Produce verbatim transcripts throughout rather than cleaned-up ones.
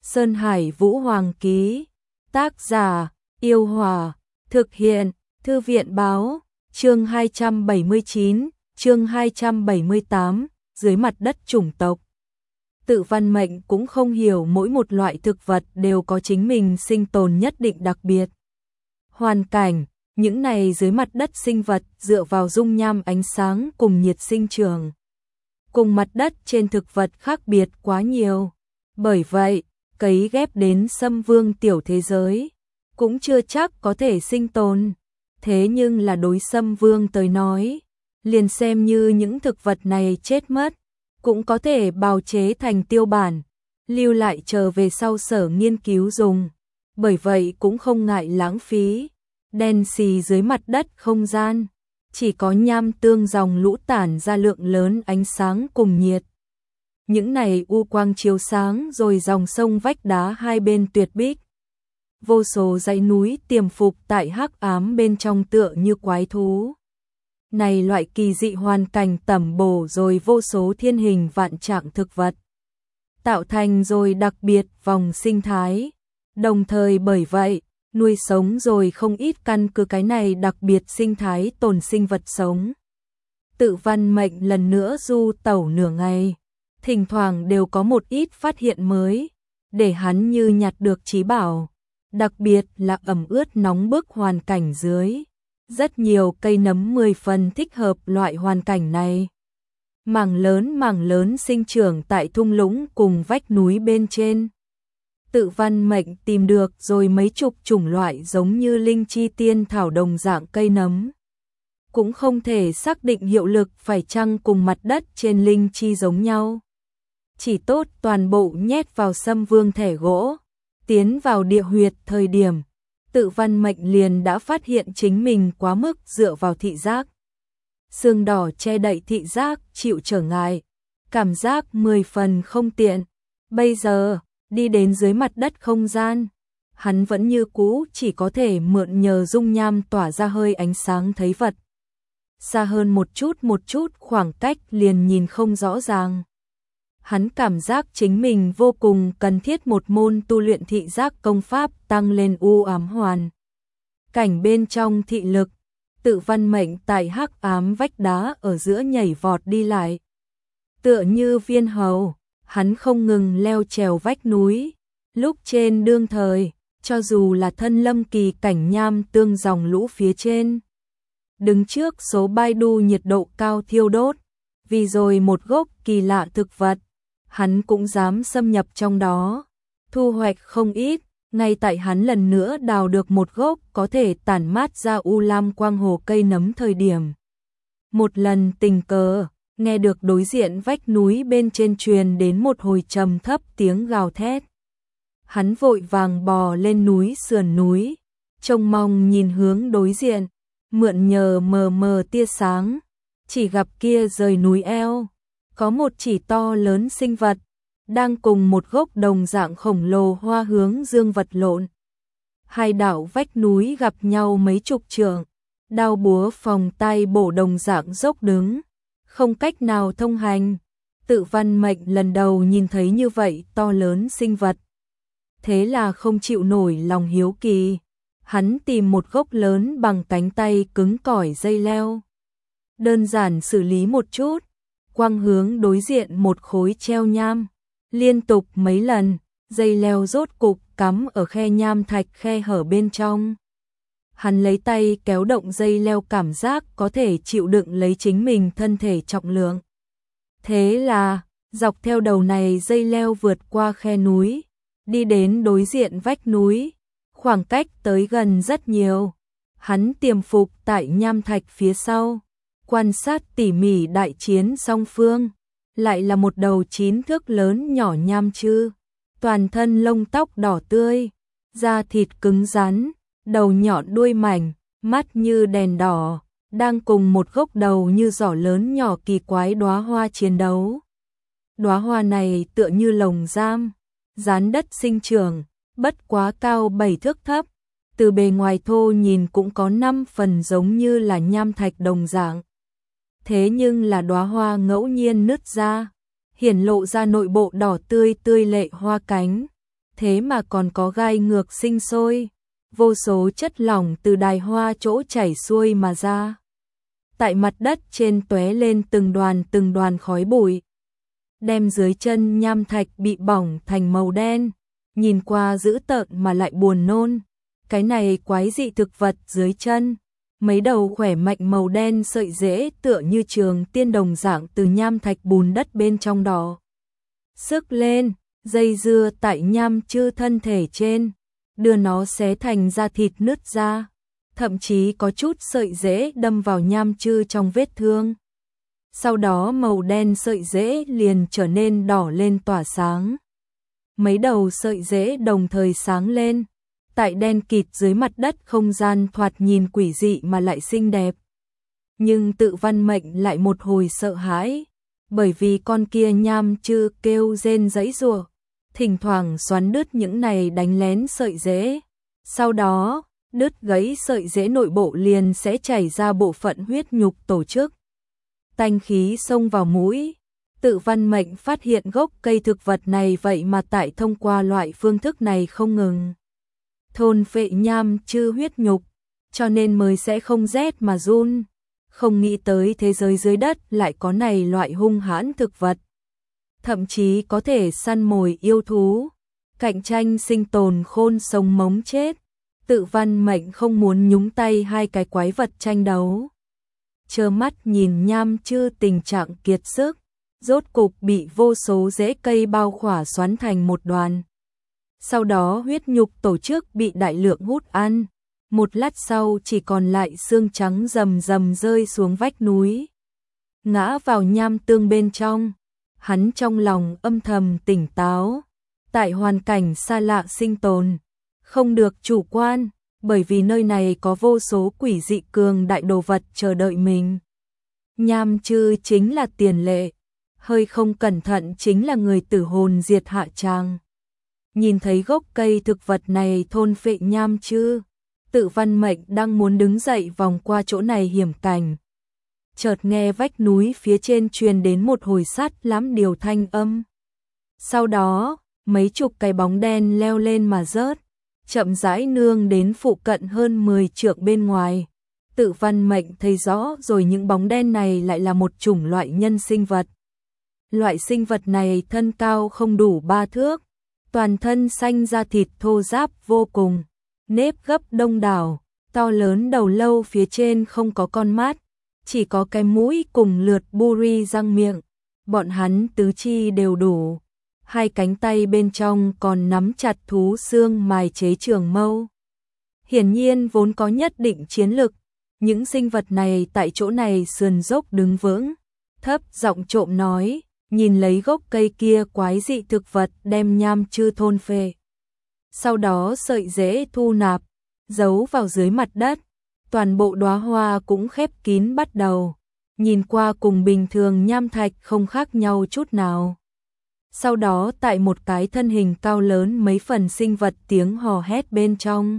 Sơn Hải Vũ Hoàng ký. Tác giả: Yêu Hòa. Thực hiện: Thư viện Báo. Chương hai trăm bảy mươi chín, chương hai trăm bảy mươi tám, dưới mặt đất chủng tộc. Tự Văn Mệnh cũng không hiểu mỗi một loại thực vật đều có chính mình sinh tồn nhất định đặc biệt. Hoàn cảnh, những này dưới mặt đất sinh vật dựa vào dung nham ánh sáng cùng nhiệt sinh trưởng. Cùng mặt đất trên thực vật khác biệt quá nhiều. Bởi vậy, cấy ghép đến Sâm Vương tiểu thế giới, cũng chưa chắc có thể sinh tồn. Thế nhưng là đối Sâm Vương tới nói, liền xem như những thực vật này chết mất, cũng có thể bào chế thành tiêu bản, lưu lại chờ về sau sở nghiên cứu dùng. Bởi vậy cũng không ngại lãng phí. Đen xì dưới mặt đất không gian, chỉ có nham tương dòng lũ tản ra lượng lớn ánh sáng cùng nhiệt. Những này u quang chiếu sáng rồi dòng sông vách đá hai bên tuyệt bích. Vô số dãy núi tiềm phục tại hắc ám bên trong tựa như quái thú. Này loại kỳ dị hoàn cảnh tẩm bổ rồi vô số thiên hình vạn trạng thực vật, tạo thành rồi đặc biệt vòng sinh thái. Đồng thời bởi vậy, nuôi sống rồi không ít căn cứ cái này đặc biệt sinh thái tồn sinh vật sống. Tự Văn Mệnh lần nữa du tẩu nửa ngày, thỉnh thoảng đều có một ít phát hiện mới, để hắn như nhặt được trí bảo. Đặc biệt là ẩm ướt nóng bức hoàn cảnh dưới, rất nhiều cây nấm mười phần thích hợp loại hoàn cảnh này. Mảng lớn mảng lớn sinh trưởng tại thung lũng cùng vách núi bên trên. Tự Văn Mệnh tìm được rồi mấy chục chủng loại giống như linh chi tiên thảo đồng dạng cây nấm. Cũng không thể xác định hiệu lực phải chăng cùng mặt đất trên linh chi giống nhau. Chỉ tốt toàn bộ nhét vào Sâm Vương thẻ gỗ, tiến vào địa huyệt thời điểm, Tự Văn Mệnh liền đã phát hiện chính mình quá mức dựa vào thị giác. Xương đỏ che đậy thị giác chịu trở ngại, cảm giác mười phần không tiện. Bây giờ, đi đến dưới mặt đất không gian, hắn vẫn như cũ chỉ có thể mượn nhờ dung nham tỏa ra hơi ánh sáng thấy vật. Xa hơn một chút một chút khoảng cách liền nhìn không rõ ràng. Hắn cảm giác chính mình vô cùng cần thiết một môn tu luyện thị giác công pháp tăng lên u ám hoàn cảnh bên trong thị lực. Tự Văn Mệnh tại hắc ám vách đá ở giữa nhảy vọt đi lại. Tựa như viên hầu, hắn không ngừng leo trèo vách núi. Lúc trên đương thời, cho dù là thân lâm kỳ cảnh nham tương dòng lũ phía trên, đứng trước số Baidu nhiệt độ cao thiêu đốt, vì rồi một gốc kỳ lạ thực vật, hắn cũng dám xâm nhập trong đó, thu hoạch không ít. Ngay tại hắn lần nữa đào được một gốc có thể tản mát ra u lam quang hồ cây nấm thời điểm. Một lần tình cờ, nghe được đối diện vách núi bên trên truyền đến một hồi trầm thấp tiếng gào thét. Hắn vội vàng bò lên núi sườn núi, trông mong nhìn hướng đối diện, mượn nhờ mờ mờ tia sáng, chỉ gặp kia rời núi eo, có một chỉ to lớn sinh vật, đang cùng một gốc đồng dạng khổng lồ hoa hướng dương vật lộn. Hai đảo vách núi gặp nhau mấy chục trượng, đao búa phòng tay bổ đồng dạng dốc đứng, không cách nào thông hành. Tự Văn Mệnh lần đầu nhìn thấy như vậy to lớn sinh vật. Thế là không chịu nổi lòng hiếu kỳ, hắn tìm một gốc lớn bằng cánh tay cứng cỏi dây leo. Đơn giản xử lý một chút, quăng hướng đối diện một khối treo nham. Liên tục mấy lần, dây leo rốt cục cắm ở khe nham thạch khe hở bên trong. Hắn lấy tay kéo động dây leo, cảm giác có thể chịu đựng lấy chính mình thân thể trọng lượng. Thế là, dọc theo đầu này dây leo vượt qua khe núi, đi đến đối diện vách núi, khoảng cách tới gần rất nhiều. Hắn tiềm phục tại nham thạch phía sau, quan sát tỉ mỉ đại chiến song phương. Lại là một đầu chín thước lớn nhỏ nham chư, toàn thân lông tóc đỏ tươi, da thịt cứng rắn, đầu nhọn đuôi mảnh, mắt như đèn đỏ, đang cùng một gốc đầu như giỏ lớn nhỏ kỳ quái đóa hoa chiến đấu. Đóa hoa này tựa như lồng giam, dán đất sinh trưởng, bất quá cao bảy thước thấp, từ bề ngoài thô nhìn cũng có năm phần giống như là nham thạch đồng dạng. Thế nhưng là đóa hoa ngẫu nhiên nứt ra, hiển lộ ra nội bộ đỏ tươi tươi lệ hoa cánh, thế mà còn có gai ngược sinh sôi, vô số chất lỏng từ đài hoa chỗ chảy xuôi mà ra. Tại mặt đất trên tóe lên từng đoàn từng đoàn khói bụi, đem dưới chân nham thạch bị bỏng thành màu đen, nhìn qua dữ tợn mà lại buồn nôn. Cái này quái dị thực vật dưới chân, mấy đầu khỏe mạnh màu đen sợi rễ tựa như trường tiên đồng dạng từ nham thạch bùn đất bên trong đỏ sức lên, dây dưa tại nham chư thân thể trên, đưa nó xé thành da thịt nứt ra, thậm chí có chút sợi rễ đâm vào nham chư trong vết thương. Sau đó màu đen sợi rễ liền trở nên đỏ lên tỏa sáng. Mấy đầu sợi rễ đồng thời sáng lên, tại đen kịt dưới mặt đất không gian thoạt nhìn quỷ dị mà lại xinh đẹp. Nhưng Tự Văn Mệnh lại một hồi sợ hãi, bởi vì con kia nham chư kêu rên giãy giụa, thỉnh thoảng xoắn đứt những này đánh lén sợi rễ. Sau đó, đứt gãy sợi rễ nội bộ liền sẽ chảy ra bộ phận huyết nhục tổ chức. Tanh khí xông vào mũi, Tự Văn Mệnh phát hiện gốc cây thực vật này vậy mà tại thông qua loại phương thức này không ngừng thôn phệ nham chư huyết nhục, cho nên mới sẽ không rét mà run. Không nghĩ tới thế giới dưới đất lại có này loại hung hãn thực vật, thậm chí có thể săn mồi yêu thú, cạnh tranh sinh tồn khôn sống mống chết. Tự Văn Mệnh không muốn nhúng tay hai cái quái vật tranh đấu, trơ mắt nhìn nham chư tình trạng kiệt sức, rốt cục bị vô số rễ cây bao khỏa xoắn thành một đoàn. Sau đó huyết nhục tổ chức bị đại lượng hút ăn, một lát sau chỉ còn lại xương trắng rầm rầm rơi xuống vách núi, ngã vào nham tương bên trong. Hắn trong lòng âm thầm tỉnh táo, tại hoàn cảnh xa lạ sinh tồn, không được chủ quan, bởi vì nơi này có vô số quỷ dị cường đại đồ vật chờ đợi mình. Nham chư chính là tiền lệ, hơi không cẩn thận chính là người tử hồn diệt hạ tràng. Nhìn thấy gốc cây thực vật này thôn phệ nham chư, Tự Văn Mệnh đang muốn đứng dậy vòng qua chỗ này hiểm cảnh, chợt nghe vách núi phía trên truyền đến một hồi sắt lắm điều thanh âm. Sau đó, mấy chục cái bóng đen leo lên mà rớt, chậm rãi nương đến phụ cận hơn mười trượng bên ngoài. Tự Văn Mệnh thấy rõ rồi, những bóng đen này lại là một chủng loại nhân sinh vật. Loại sinh vật này thân cao không đủ ba thước, toàn thân xanh da thịt thô ráp vô cùng, nếp gấp đông đảo, to lớn đầu lâu phía trên không có con mắt, chỉ có cái mũi cùng lượt buri răng miệng. Bọn hắn tứ chi đều đủ, hai cánh tay bên trong còn nắm chặt thú xương mài chế trường mâu. Hiển nhiên vốn có nhất định chiến lực, những sinh vật này tại chỗ này sườn dốc đứng vững, thấp giọng trộm nói, nhìn lấy gốc cây kia quái dị thực vật đem nham chư thôn phệ. Sau đó sợi rễ thu nạp, giấu vào dưới mặt đất, toàn bộ đóa hoa cũng khép kín bắt đầu, nhìn qua cùng bình thường nham thạch không khác nhau chút nào. Sau đó tại một cái thân hình cao lớn mấy phần sinh vật tiếng hò hét bên trong.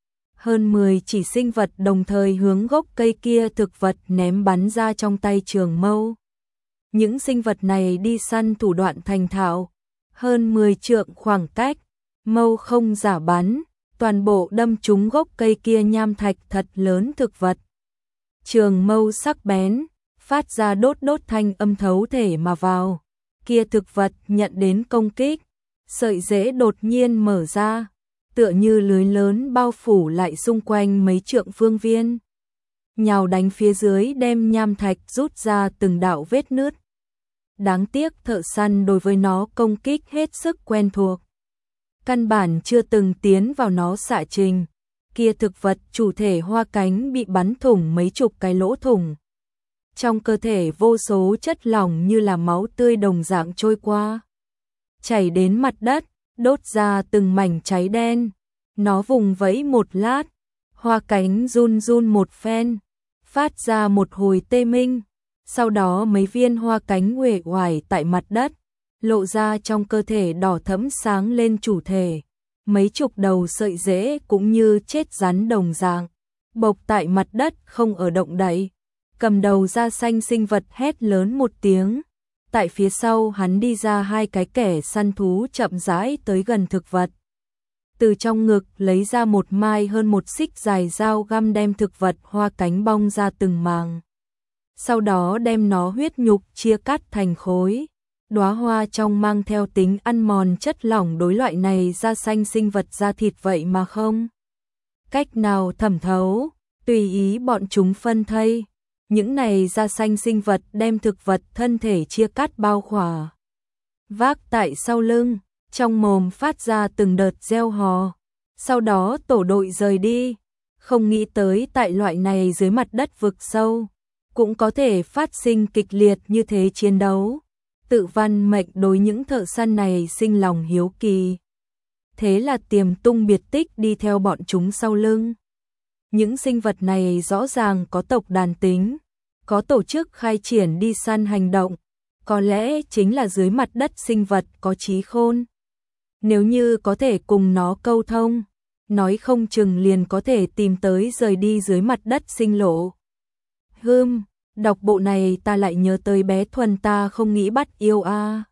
Hơn mười chỉ sinh vật đồng thời hướng gốc cây kia thực vật ném bắn ra trong tay trường mâu. Những sinh vật này đi săn thủ đoạn thành thạo, hơn mười trượng khoảng cách, mâu không giả bắn, toàn bộ đâm trúng gốc cây kia nham thạch thật lớn thực vật. Trường mâu sắc bén, phát ra đốt đốt thanh âm thấu thể mà vào. Kia thực vật nhận đến công kích, sợi rễ đột nhiên mở ra, tựa như lưới lớn bao phủ lại xung quanh mấy trượng phương viên, nhào đánh phía dưới đem nham thạch rút ra từng đạo vết nứt. Đáng tiếc thợ săn đối với nó công kích hết sức quen thuộc, căn bản chưa từng tiến vào nó xạ trình. Kia thực vật chủ thể hoa cánh bị bắn thủng mấy chục cái lỗ thủng. Trong cơ thể vô số chất lỏng như là máu tươi đồng dạng trôi qua, chảy đến mặt đất, đốt ra từng mảnh cháy đen. Nó vùng vẫy một lát, hoa cánh run run một phen, phát ra một hồi tê minh. Sau đó mấy viên hoa cánh uể oải tại mặt đất, lộ ra trong cơ thể đỏ thẫm sáng lên chủ thể. Mấy chục đầu sợi rễ cũng như chết rắn đồng dạng, bộc tại mặt đất không ở động đậy. Cầm đầu da xanh sinh vật hét lớn một tiếng. Tại phía sau hắn đi ra hai cái kẻ săn thú chậm rãi tới gần thực vật. từ trong ngực lấy ra một mai hơn một xích dài dao găm đem thực vật hoa cánh bong ra từng màng. Sau đó đem nó huyết nhục chia cắt thành khối. Đóa hoa trong mang theo tính ăn mòn chất lỏng đối loại này da xanh sinh vật da thịt vậy mà không cách nào thẩm thấu, tùy ý bọn chúng phân thây. Những này da xanh sinh vật đem thực vật thân thể chia cắt bao khỏa. Vác tại sau lưng, trong mồm phát ra từng đợt reo hò. Sau đó tổ đội rời đi, không nghĩ tới tại loại này dưới mặt đất vực sâu, cũng có thể phát sinh kịch liệt như thế chiến đấu. Tự Văn Mệnh đối những thợ săn này sinh lòng hiếu kỳ. Thế là tiềm tung biệt tích đi theo bọn chúng sau lưng. Những sinh vật này rõ ràng có tộc đàn tính, có tổ chức khai triển đi săn hành động, có lẽ chính là dưới mặt đất sinh vật có trí khôn. Nếu như có thể cùng nó câu thông, nói không chừng liền có thể tìm tới rời đi dưới mặt đất sinh lộ. Hừm, đọc bộ này ta lại nhớ tới bé Thuần ta không nghĩ bắt yêu a. À.